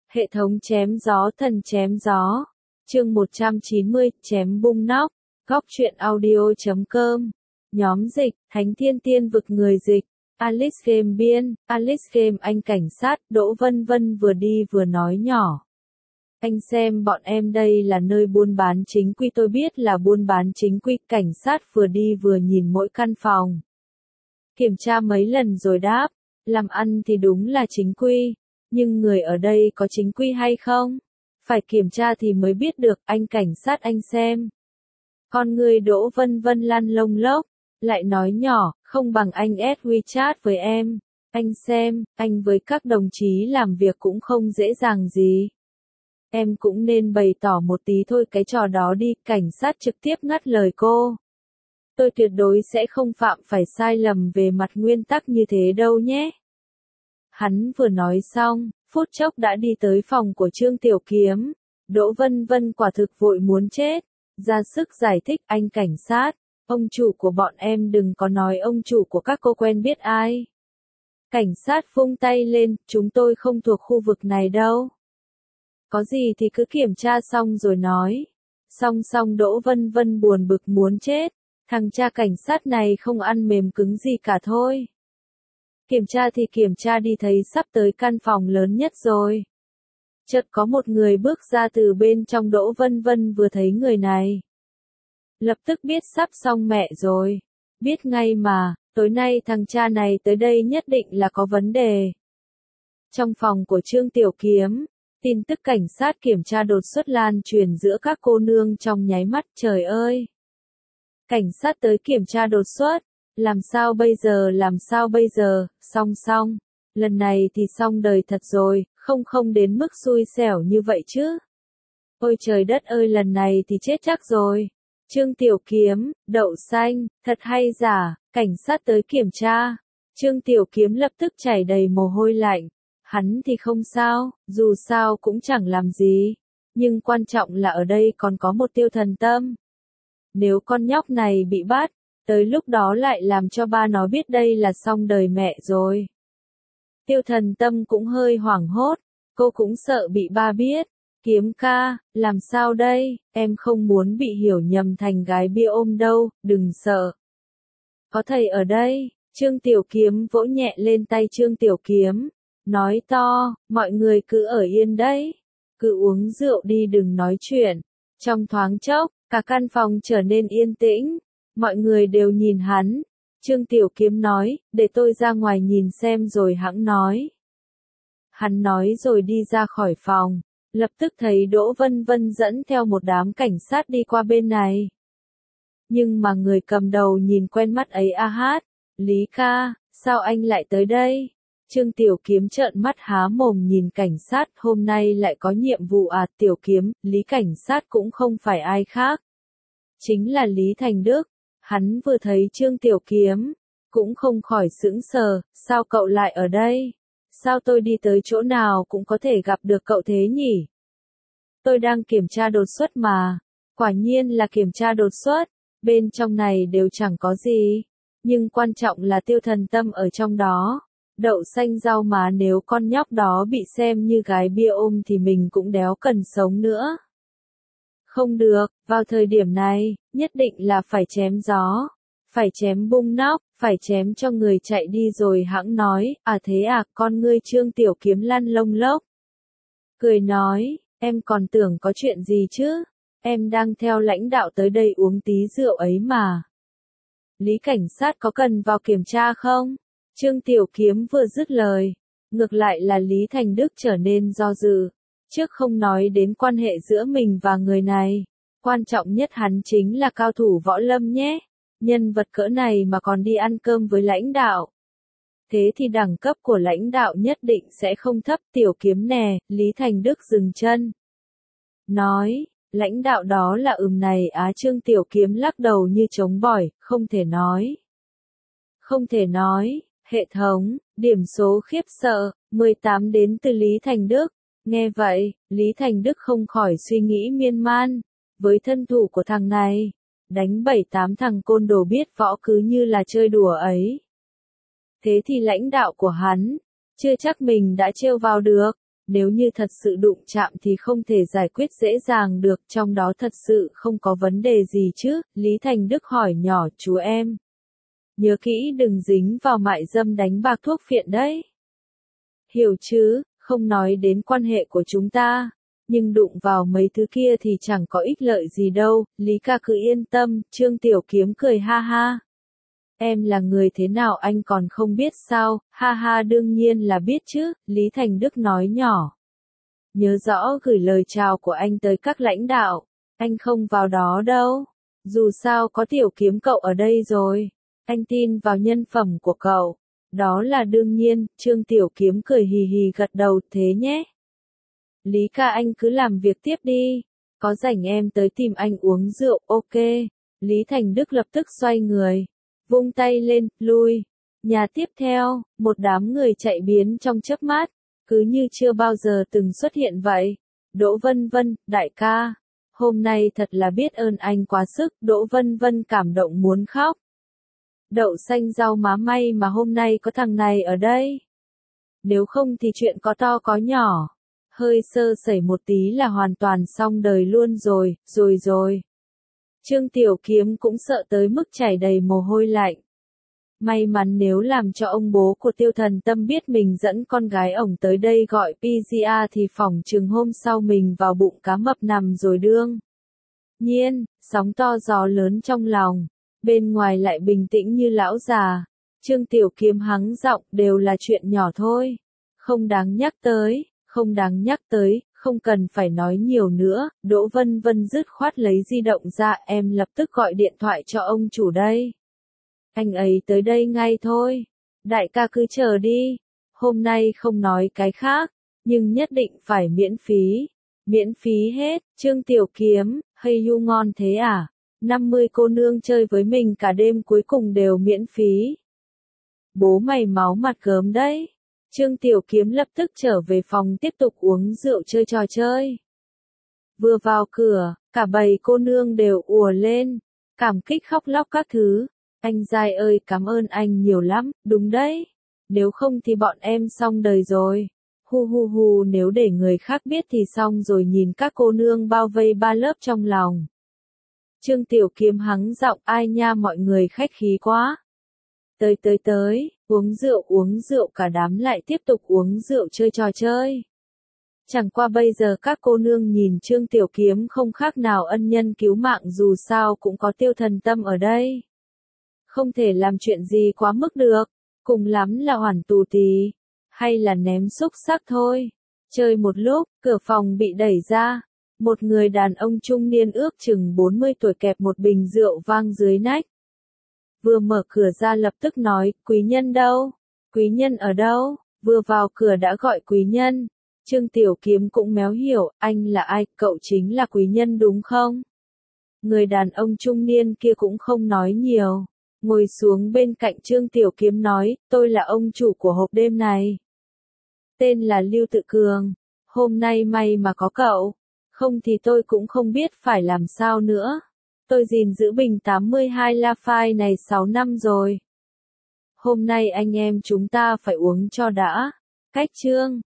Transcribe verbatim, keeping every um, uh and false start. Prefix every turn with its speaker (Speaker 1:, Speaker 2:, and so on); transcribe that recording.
Speaker 1: Hệ thống chém gió thần chém gió. Chương một trăm chín mươi, chém bung nóc. Góc truyện audio chấm com. Nhóm dịch, Thánh Thiên Tiên vực người dịch. Alice Game biên, Alice Game anh cảnh sát, Đỗ Vân Vân vừa đi vừa nói nhỏ. Anh xem bọn em đây là nơi buôn bán chính quy, tôi biết là buôn bán chính quy, cảnh sát vừa đi vừa nhìn mỗi căn phòng. Kiểm tra mấy lần rồi đáp, làm ăn thì đúng là chính quy, nhưng người ở đây có chính quy hay không? Phải kiểm tra thì mới biết được, anh cảnh sát anh xem. Con người Đỗ Vân Vân lăn lông lốc, lại nói nhỏ, không bằng anh add WeChat với em. Anh xem, anh với các đồng chí làm việc cũng không dễ dàng gì. Em cũng nên bày tỏ một tí thôi cái trò đó đi, cảnh sát trực tiếp ngắt lời cô. Tôi tuyệt đối sẽ không phạm phải sai lầm về mặt nguyên tắc như thế đâu nhé. Hắn vừa nói xong, phút chốc đã đi tới phòng của Trương Tiểu Kiếm. Đỗ Vân Vân quả thực vội muốn chết, ra sức giải thích, anh cảnh sát, ông chủ của bọn em đừng có nói ông chủ của các cô quen biết ai. Cảnh sát vung tay lên, chúng tôi không thuộc khu vực này đâu. Có gì thì cứ kiểm tra xong rồi nói. Song song Đỗ Vân Vân buồn bực muốn chết, thằng cha cảnh sát này không ăn mềm cứng gì cả thôi. Kiểm tra thì kiểm tra đi, thấy sắp tới căn phòng lớn nhất rồi. Chợt có một người bước ra từ bên trong, Đỗ Vân Vân vừa thấy người này. Lập tức biết sắp xong mẹ rồi. Biết ngay mà, tối nay thằng cha này tới đây nhất định là có vấn đề. Trong phòng của Trương Tiểu Kiếm, tin tức cảnh sát kiểm tra đột xuất lan truyền giữa các cô nương trong nháy mắt, trời ơi. Cảnh sát tới kiểm tra đột xuất. Làm sao bây giờ, làm sao bây giờ, xong xong, lần này thì xong đời thật rồi, không không đến mức xui xẻo như vậy chứ. Ôi trời đất ơi, lần này thì chết chắc rồi. Trương Tiểu Kiếm, đậu xanh, thật hay giả, cảnh sát tới kiểm tra. Trương Tiểu Kiếm lập tức chảy đầy mồ hôi lạnh. Hắn thì không sao, dù sao cũng chẳng làm gì. Nhưng quan trọng là ở đây còn có một Tiêu Thần Tâm. Nếu con nhóc này bị bắt, tới lúc đó lại làm cho ba nó biết đây là xong đời mẹ rồi. Tiêu Thần Tâm cũng hơi hoảng hốt, cô cũng sợ bị ba biết. Kiếm ca, làm sao đây, em không muốn bị hiểu nhầm thành gái bia ôm đâu, đừng sợ. Có thầy ở đây, Trương Tiểu Kiếm vỗ nhẹ lên tay Trương Tiểu Kiếm, nói to, mọi người cứ ở yên đấy, cứ uống rượu đi đừng nói chuyện. Trong thoáng chốc, cả căn phòng trở nên yên tĩnh. Mọi người đều nhìn hắn. Trương Tiểu Kiếm nói, để tôi ra ngoài nhìn xem rồi hẵng nói. Hắn nói rồi đi ra khỏi phòng. Lập tức thấy Đỗ Vân Vân dẫn theo một đám cảnh sát đi qua bên này. Nhưng mà người cầm đầu nhìn quen mắt ấy, a hát. Lý ca, sao anh lại tới đây? Trương Tiểu Kiếm trợn mắt há mồm nhìn cảnh sát, hôm nay lại có nhiệm vụ à? Tiểu Kiếm, Lý cảnh sát cũng không phải ai khác. Chính là Lý Thành Đức. Hắn vừa thấy Trương Tiểu Kiếm, cũng không khỏi sững sờ, sao cậu lại ở đây? Sao tôi đi tới chỗ nào cũng có thể gặp được cậu thế nhỉ? Tôi đang kiểm tra đột xuất mà. Quả nhiên là kiểm tra đột xuất, bên trong này đều chẳng có gì. Nhưng quan trọng là Tiêu Thần Tâm ở trong đó. Đậu xanh rau má, nếu con nhóc đó bị xem như gái bia ôm thì mình cũng đéo cần sống nữa. Không được, vào thời điểm này, nhất định là phải chém gió, phải chém bung nóc, phải chém cho người chạy đi rồi hãng nói, à thế à, con ngươi Trương Tiểu Kiếm lăn lông lốc. Cười nói, em còn tưởng có chuyện gì chứ, em đang theo lãnh đạo tới đây uống tí rượu ấy mà. Lý cảnh sát có cần vào kiểm tra không? Trương Tiểu Kiếm vừa dứt lời, ngược lại là Lý Thành Đức trở nên do dự. Trước không nói đến quan hệ giữa mình và người này, quan trọng nhất hắn chính là cao thủ võ lâm nhé. Nhân vật cỡ này mà còn đi ăn cơm với lãnh đạo. Thế thì đẳng cấp của lãnh đạo nhất định sẽ không thấp. Tiểu Kiếm nè, Lý Thành Đức dừng chân. Nói, lãnh đạo đó là ừm này á. Trương Tiểu Kiếm lắc đầu như trống bỏi, không thể nói. Không thể nói, hệ thống, điểm số khiếp sợ, mười tám đến từ Lý Thành Đức. Nghe vậy, Lý Thành Đức không khỏi suy nghĩ miên man, với thân thủ của thằng này, đánh bảy tám thằng côn đồ biết võ cứ như là chơi đùa ấy. Thế thì lãnh đạo của hắn, chưa chắc mình đã trêu vào được, Nếu như thật sự đụng chạm thì không thể giải quyết dễ dàng được, trong đó thật sự không có vấn đề gì chứ, Lý Thành Đức hỏi nhỏ, chú em. Nhớ kỹ đừng dính vào mại dâm đánh bạc thuốc phiện đấy. Hiểu chứ, không nói đến quan hệ của chúng ta. Nhưng đụng vào mấy thứ kia thì chẳng có ích lợi gì đâu, Lý ca cứ yên tâm, Trương Tiểu Kiếm cười ha ha. Em là người thế nào anh còn không biết sao, ha ha đương nhiên là biết chứ, Lý Thành Đức nói nhỏ. Nhớ rõ gửi lời chào của anh tới các lãnh đạo, anh không vào đó đâu, dù sao có Tiểu Kiếm cậu ở đây rồi, anh tin vào nhân phẩm của cậu, đó là đương nhiên, Trương Tiểu Kiếm cười hì hì gật đầu, thế nhé. Lý ca anh cứ làm việc tiếp đi, có rảnh em tới tìm anh uống rượu, ok. Lý Thành Đức lập tức xoay người, vung tay lên, lui. Nhà tiếp theo, một đám người chạy biến trong chớp mắt, cứ như chưa bao giờ từng xuất hiện vậy. Đỗ Vân Vân, đại ca, hôm nay thật là biết ơn anh quá sức, Đỗ Vân Vân cảm động muốn khóc. Đậu xanh rau má may mà hôm nay có thằng này ở đây. Nếu không thì chuyện có to có nhỏ. Hơi sơ sẩy một tí là hoàn toàn xong đời luôn rồi, rồi rồi. Trương Tiểu Kiếm cũng sợ tới mức chảy đầy mồ hôi lạnh. May mắn nếu làm cho ông bố của Tiêu Thần Tâm biết mình dẫn con gái ổng tới đây gọi pê giê a thì phỏng chừng hôm sau mình vào bụng cá mập nằm rồi đương. Nhiên, sóng to gió lớn trong lòng, bên ngoài lại bình tĩnh như lão già. Trương Tiểu Kiếm hắng giọng, đều là chuyện nhỏ thôi, không đáng nhắc tới. Không đáng nhắc tới, không cần phải nói nhiều nữa, Đỗ Vân Vân dứt khoát lấy di động ra, em lập tức gọi điện thoại cho ông chủ đây. Anh ấy tới đây ngay thôi. Đại ca cứ chờ đi. Hôm nay không nói cái khác, nhưng nhất định phải miễn phí. Miễn phí hết, Trương Tiểu Kiếm, hay you ngon thế à? năm mươi cô nương chơi với mình cả đêm cuối cùng đều miễn phí. Bố mày máu mặt gớm đấy. Trương Tiểu Kiếm lập tức trở về phòng tiếp tục uống rượu chơi trò chơi. Vừa vào cửa, cả bầy cô nương đều ùa lên, cảm kích khóc lóc các thứ. Anh giai ơi cảm ơn anh nhiều lắm, đúng đấy. Nếu không thì bọn em xong đời rồi. Hu hu hu nếu để người khác biết thì xong rồi nhìn các cô nương bao vây ba lớp trong lòng. Trương Tiểu Kiếm hắng giọng ai nha mọi người khách khí quá. Tới tới tới, uống rượu uống rượu cả đám lại tiếp tục uống rượu chơi trò chơi. Chẳng qua bây giờ các cô nương nhìn Trương Tiểu Kiếm không khác nào ân nhân cứu mạng dù sao cũng có Tiêu Thần Tâm ở đây. Không thể làm chuyện gì quá mức được, cùng lắm là hoàn tù tì, hay là ném xúc xắc thôi. Chơi một lúc, cửa phòng bị đẩy ra, một người đàn ông trung niên ước chừng bốn mươi tuổi kẹp một bình rượu vang dưới nách. Vừa mở cửa ra lập tức nói, quý nhân đâu? Quý nhân ở đâu? Vừa vào cửa đã gọi quý nhân. Trương Tiểu Kiếm cũng méo hiểu, anh là ai, cậu chính là quý nhân đúng không? Người đàn ông trung niên kia cũng không nói nhiều. Ngồi xuống bên cạnh Trương Tiểu Kiếm nói, tôi là ông chủ của hộp đêm này. Tên là Lưu Tự Cường. Hôm nay may mà có cậu. Không thì tôi cũng không biết phải làm sao nữa. Tôi gìn giữ bình tám mươi hai La Phai này sáu năm rồi. Hôm nay anh em chúng ta phải uống cho đã. Cách Trương.